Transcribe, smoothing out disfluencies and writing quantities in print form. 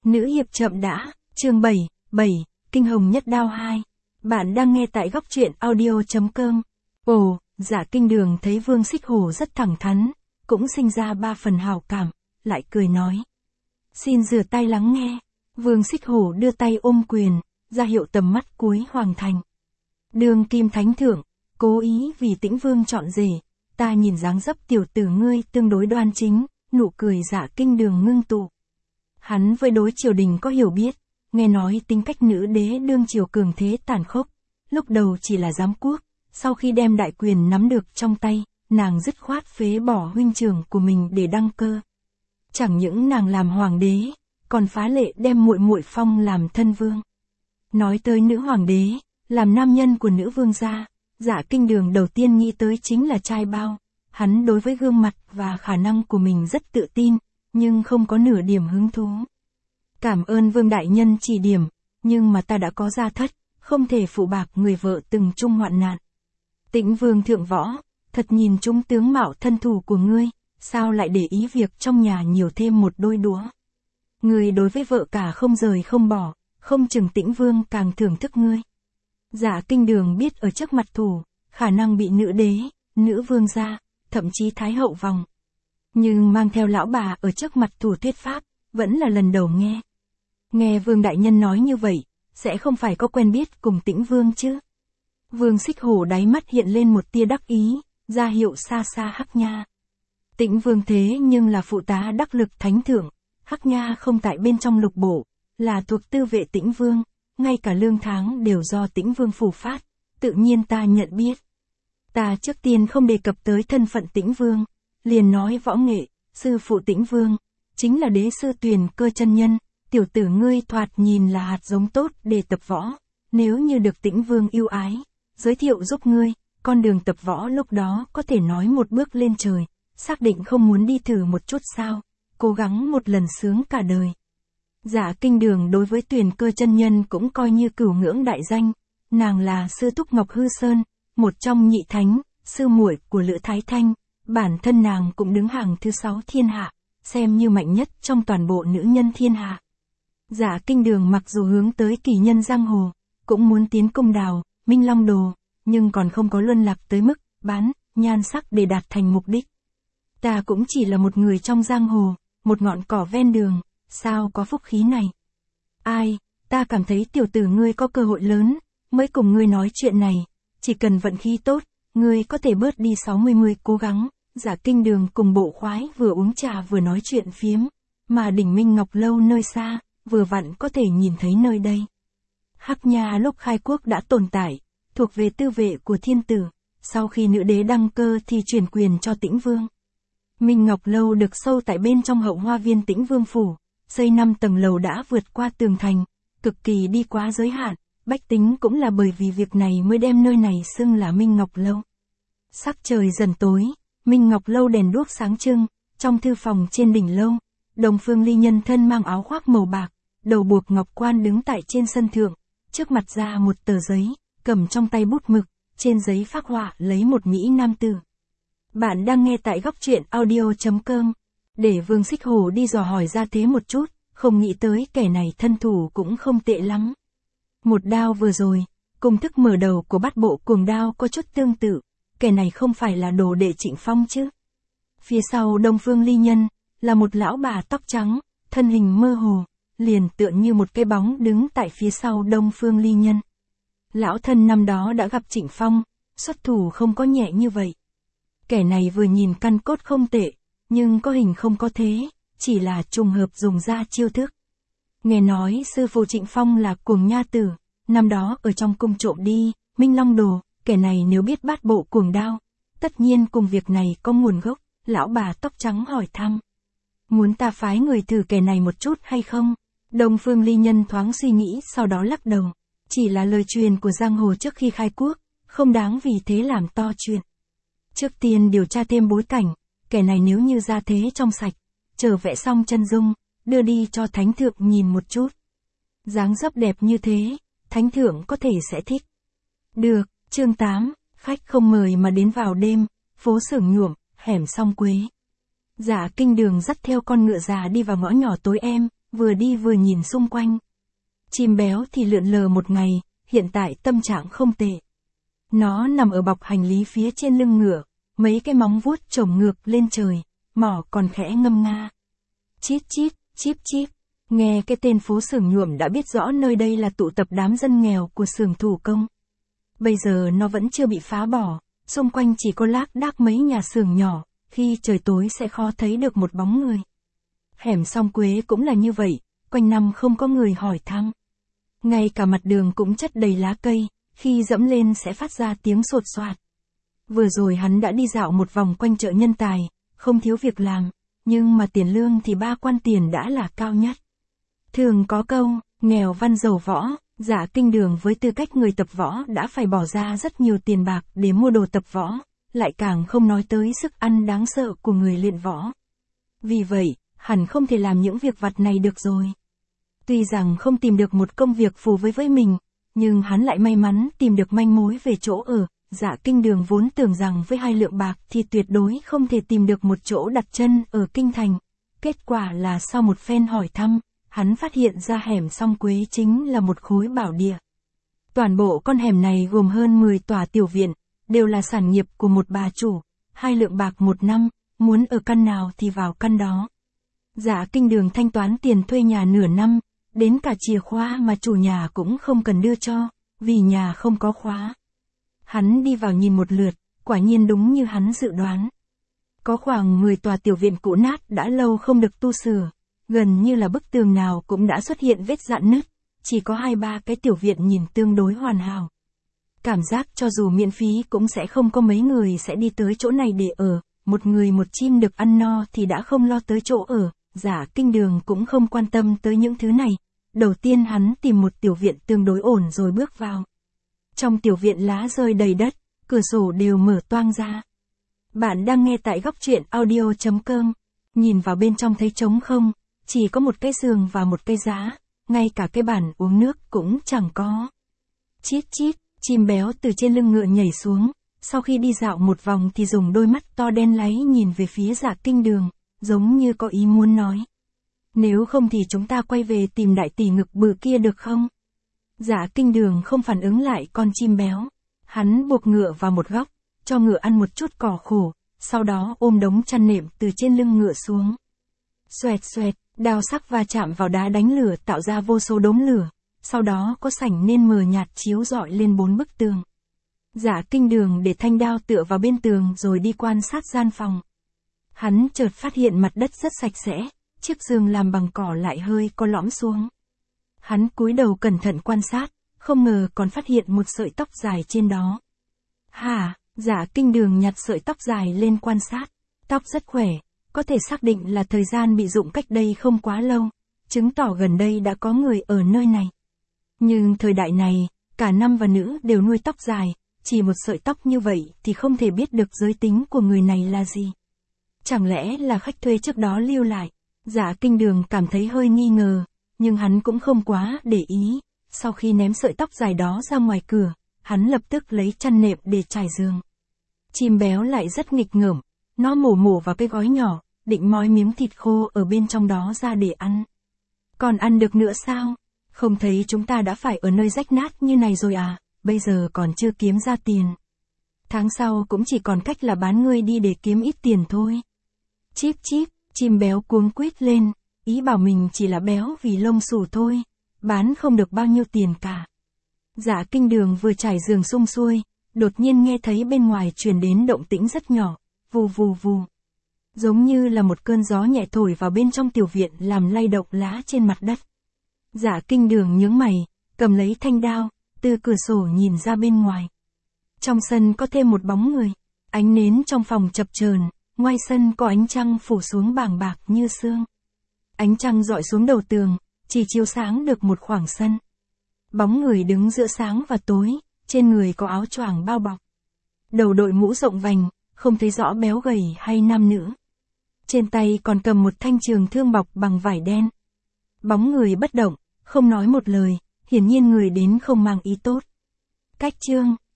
Nữ hiệp chậm đã, chương 7, Kinh hồng nhất đao 2. Bạn đang nghe tại góc truyện audio.com. Ồ, Dạ Kinh Đường thấy Vương Xích Hổ rất thẳng thắn, cũng sinh ra 3 phần hảo cảm, lại cười nói. Xin rửa tay lắng nghe. Vương Xích Hổ đưa tay ôm quyền, ra hiệu tầm mắt cuối hoàng thành. Đường kim thánh thượng, cố ý vì Tĩnh Vương chọn rể, ta nhìn dáng dấp tiểu tử ngươi tương đối đoan chính, nụ cười Dạ Kinh Đường ngưng tụ. Hắn với đối triều đình có hiểu biết, nghe nói tính cách nữ đế đương triều cường thế tàn khốc, lúc đầu chỉ là giám quốc, sau khi đem đại quyền nắm được trong tay, nàng dứt khoát phế bỏ huynh trưởng của mình để đăng cơ. Chẳng những nàng làm hoàng đế, còn phá lệ đem muội muội phong làm thân vương. Nói tới nữ hoàng đế, làm nam nhân của nữ vương gia, Dạ Kinh Đường đầu tiên nghĩ tới chính là trai bao. Hắn đối với gương mặt và khả năng của mình rất tự tin, nhưng không có nửa điểm hứng thú. Cảm ơn Vương đại nhân chỉ điểm, nhưng mà ta đã có gia thất, không thể phụ bạc người vợ từng chung hoạn nạn. Tĩnh Vương thượng võ, thật nhìn chúng tướng mạo thân thủ của ngươi, sao lại để ý việc trong nhà nhiều thêm một đôi đũa. Ngươi đối với vợ cả không rời không bỏ, không chừng Tĩnh Vương càng thưởng thức ngươi. Dạ Kinh Đường biết ở trước mặt thủ, khả năng bị nữ đế, nữ vương gia, thậm chí thái hậu vòng. Nhưng mang theo lão bà ở trước mặt thủ thuyết pháp, vẫn là lần đầu nghe. Nghe Vương đại nhân nói như vậy, sẽ không phải có quen biết cùng Tĩnh Vương chứ. Vương Xích Hổ đáy mắt hiện lên một tia đắc ý, ra hiệu xa xa Hắc Nha. Tĩnh Vương thế nhưng là phụ tá đắc lực thánh thượng, Hắc Nha không tại bên trong lục bộ, là thuộc tư vệ Tĩnh Vương, ngay cả lương tháng đều do Tĩnh Vương phủ phát, tự nhiên ta nhận biết. Ta trước tiên không đề cập tới thân phận Tĩnh Vương, liền nói võ nghệ, sư phụ Tĩnh Vương, chính là đế sư Tuyền Cơ chân nhân, tiểu tử ngươi thoạt nhìn là hạt giống tốt để tập võ, nếu như được Tĩnh Vương yêu ái, giới thiệu giúp ngươi, con đường tập võ lúc đó có thể nói một bước lên trời, xác định không muốn đi thử một chút sao, cố gắng một lần sướng cả đời. Dạ Kinh Đường đối với Tuyền Cơ chân nhân cũng coi như cửu ngưỡng đại danh, nàng là sư thúc Ngọc Hư Sơn, một trong nhị thánh, sư muội của Lữ Thái Thanh, bản thân nàng cũng đứng hàng thứ 6 thiên hạ, xem như mạnh nhất trong toàn bộ nữ nhân thiên hạ. Dạ Kinh Đường mặc dù hướng tới kỳ nhân giang hồ, cũng muốn tiến công đào, Minh Long Đồ, nhưng còn không có luân lạc tới mức bán nhan sắc để đạt thành mục đích. Ta cũng chỉ là một người trong giang hồ, một ngọn cỏ ven đường, sao có phúc khí này. Ai, ta cảm thấy tiểu tử ngươi có cơ hội lớn, mới cùng ngươi nói chuyện này, chỉ cần vận khí tốt, ngươi có thể bớt đi 60 cố gắng. Dạ Kinh Đường cùng Bộ Khoái vừa uống trà vừa nói chuyện phiếm, mà đỉnh Minh Ngọc Lâu nơi xa, vừa vặn có thể nhìn thấy nơi đây. Hắc Nha lúc khai quốc đã tồn tại, thuộc về tư vệ của thiên tử, sau khi nữ đế đăng cơ thì chuyển quyền cho Tĩnh Vương. Minh Ngọc Lâu được sâu tại bên trong hậu hoa viên Tĩnh Vương phủ, xây 5 tầng lầu đã vượt qua tường thành, cực kỳ đi quá giới hạn, bách tính cũng là bởi vì việc này mới đem nơi này xưng là Minh Ngọc Lâu. Sắc trời dần tối, Minh Ngọc Lâu đèn đuốc sáng trưng, trong thư phòng trên đỉnh lâu, Đông Phương Ly nhân thân mang áo khoác màu bạc, đầu buộc ngọc quan đứng tại trên sân thượng, trước mặt ra một tờ giấy, cầm trong tay bút mực, trên giấy phác họa lấy một mỹ nam tử. Bạn đang nghe tại góc truyện audio.com, để Vương Xích Hổ đi dò hỏi ra thế một chút, không nghĩ tới kẻ này thân thủ cũng không tệ lắm. Một đao vừa rồi, cùng thức mở đầu của bát bộ cuồng đao có chút tương tự. Kẻ này không phải là đồ đệ Trịnh Phong chứ. Phía sau Đông Phương Ly nhân, là một lão bà tóc trắng, thân hình mơ hồ, liền tựa như một cái bóng đứng tại phía sau Đông Phương Ly nhân. Lão thân năm đó đã gặp Trịnh Phong, xuất thủ không có nhẹ như vậy. Kẻ này vừa nhìn căn cốt không tệ, nhưng có hình không có thế, chỉ là trùng hợp dùng ra chiêu thức. Nghe nói sư phụ Trịnh Phong là cuồng nha tử, năm đó ở trong cung trộm đi, Minh Long Đồ. Kẻ này nếu biết bát bộ cuồng đao, tất nhiên cùng việc này có nguồn gốc, lão bà tóc trắng hỏi thăm. Muốn ta phái người thử kẻ này một chút hay không? Đông Phương Ly nhân thoáng suy nghĩ sau đó lắc đầu. Chỉ là lời truyền của giang hồ trước khi khai quốc, không đáng vì thế làm to chuyện. Trước tiên điều tra thêm bối cảnh, kẻ này nếu như ra thế trong sạch, chờ vẽ xong chân dung, đưa đi cho thánh thượng nhìn một chút. Dáng dấp đẹp như thế, thánh thượng có thể sẽ thích. Được. Chương 8, khách không mời mà đến vào đêm, phố Xưởng Nhuộm, hẻm Song Quế. Dạ Kinh Đường dắt theo con ngựa già đi vào ngõ nhỏ tối em, vừa đi vừa nhìn xung quanh. Chim béo thì lượn lờ một ngày, hiện tại tâm trạng không tệ. Nó nằm ở bọc hành lý phía trên lưng ngựa, mấy cái móng vuốt chổng ngược lên trời, mỏ còn khẽ ngâm nga. Chít chít, chíp chíp, nghe cái tên phố xưởng nhuộm đã biết rõ nơi đây là tụ tập đám dân nghèo của xưởng thủ công. Bây giờ nó vẫn chưa bị phá bỏ, xung quanh chỉ có lác đác mấy nhà xưởng nhỏ, khi trời tối sẽ khó thấy được một bóng người. Hẻm Song Quế cũng là như vậy, quanh năm không có người hỏi thăm. Ngay cả mặt đường cũng chất đầy lá cây, khi dẫm lên sẽ phát ra tiếng sột soạt. Vừa rồi hắn đã đi dạo một vòng quanh chợ Nhân Tài, không thiếu việc làm, nhưng mà tiền lương thì 3 quan tiền đã là cao nhất. Thường có câu, nghèo văn giàu võ, Dạ Kinh Đường với tư cách người tập võ đã phải bỏ ra rất nhiều tiền bạc để mua đồ tập võ, lại càng không nói tới sức ăn đáng sợ của người luyện võ. Vì vậy, hẳn không thể làm những việc vặt này được rồi. Tuy rằng không tìm được một công việc phù với mình, nhưng hắn lại may mắn tìm được manh mối về chỗ ở. Dạ Kinh Đường vốn tưởng rằng với 2 lượng bạc thì tuyệt đối không thể tìm được một chỗ đặt chân ở Kinh Thành. Kết quả là sau một phen hỏi thăm, hắn phát hiện ra hẻm Song Quế chính là một khối bảo địa. Toàn bộ con hẻm này gồm hơn 10 tòa tiểu viện, đều là sản nghiệp của một bà chủ, 2 lượng bạc một năm, muốn ở căn nào thì vào căn đó. Dạ Kinh Đường thanh toán tiền thuê nhà nửa năm, đến cả chìa khóa mà chủ nhà cũng không cần đưa cho, vì nhà không có khóa. Hắn đi vào nhìn một lượt, quả nhiên đúng như hắn dự đoán. Có khoảng 10 tòa tiểu viện cũ nát đã lâu không được tu sửa, gần như là bức tường nào cũng đã xuất hiện vết rạn nứt, chỉ có 2-3 cái tiểu viện nhìn tương đối hoàn hảo. Cảm giác cho dù miễn phí cũng sẽ không có mấy người sẽ đi tới chỗ này để ở, một người một chim được ăn no thì đã không lo tới chỗ ở. Dạ Kinh Đường cũng không quan tâm tới những thứ này. Đầu tiên hắn tìm một tiểu viện tương đối ổn rồi bước vào. Trong tiểu viện lá rơi đầy đất, cửa sổ đều mở toang ra. Bạn đang nghe tại góc truyện audio.com. Nhìn vào bên trong thấy trống không, chỉ có một cái giường và một cái giá, ngay cả cái bàn uống nước cũng chẳng có. Chít chít, chim béo từ trên lưng ngựa nhảy xuống, sau khi đi dạo một vòng thì dùng đôi mắt to đen láy nhìn về phía Dạ Kinh Đường, giống như có ý muốn nói. Nếu không thì chúng ta quay về tìm đại tỷ ngực bự kia được không? Dạ Kinh Đường không phản ứng lại con chim béo. Hắn buộc ngựa vào một góc, cho ngựa ăn một chút cỏ khô, sau đó ôm đống chăn nệm từ trên lưng ngựa xuống. Xoẹt xoẹt, đao sắc va chạm vào đá đánh lửa tạo ra vô số đốm lửa, sau đó có sảnh nên mờ nhạt chiếu rọi lên 4 bức tường. Dạ Kinh Đường để thanh đao tựa vào bên tường rồi đi quan sát gian phòng. Hắn chợt phát hiện mặt đất rất sạch sẽ, chiếc giường làm bằng cỏ lại hơi có lõm xuống. Hắn cúi đầu cẩn thận quan sát, không ngờ còn phát hiện một sợi tóc dài trên đó. Hả, Dạ Kinh Đường nhặt sợi tóc dài lên quan sát. Tóc rất khỏe, có thể xác định là thời gian bị rụng cách đây không quá lâu, chứng tỏ gần đây đã có người ở nơi này. Nhưng thời đại này, cả nam và nữ đều nuôi tóc dài, chỉ một sợi tóc như vậy thì không thể biết được giới tính của người này là gì. Chẳng lẽ là khách thuê trước đó lưu lại? Dạ Kinh Đường cảm thấy hơi nghi ngờ, nhưng hắn cũng không quá để ý. Sau khi ném sợi tóc dài đó ra ngoài cửa, hắn lập tức lấy chăn nệm để trải giường. Chim béo lại rất nghịch ngợm, nó mổ vào cái gói nhỏ, định moi miếng thịt khô ở bên trong đó ra để ăn. Còn ăn được nữa sao? Không thấy chúng ta đã phải ở nơi rách nát như này rồi à, bây giờ còn chưa kiếm ra tiền. Tháng sau cũng chỉ còn cách là bán ngươi đi để kiếm ít tiền thôi. Chíp chíp, chim béo cuống quýt lên, ý bảo mình chỉ là béo vì lông xù thôi, bán không được bao nhiêu tiền cả. Dạ Kinh Đường vừa trải giường sum xuôi, đột nhiên nghe thấy bên ngoài truyền đến động tĩnh rất nhỏ, vù vù vù. Giống như là một cơn gió nhẹ thổi vào bên trong tiểu viện làm lay động lá trên mặt đất. Dạ Kinh Đường nhướng mày, cầm lấy thanh đao, từ cửa sổ nhìn ra bên ngoài. Trong sân có thêm một bóng người, ánh nến trong phòng chập chờn, ngoài sân có ánh trăng phủ xuống bàng bạc như sương. Ánh trăng rọi xuống đầu tường, chỉ chiếu sáng được một khoảng sân. Bóng người đứng giữa sáng và tối, trên người có áo choàng bao bọc. Đầu đội mũ rộng vành, không thấy rõ béo gầy hay nam nữ. Trên tay còn cầm một thanh trường thương bọc bằng vải đen. Bóng người bất động, không nói một lời, hiển nhiên người đến không mang ý tốt. Cách chương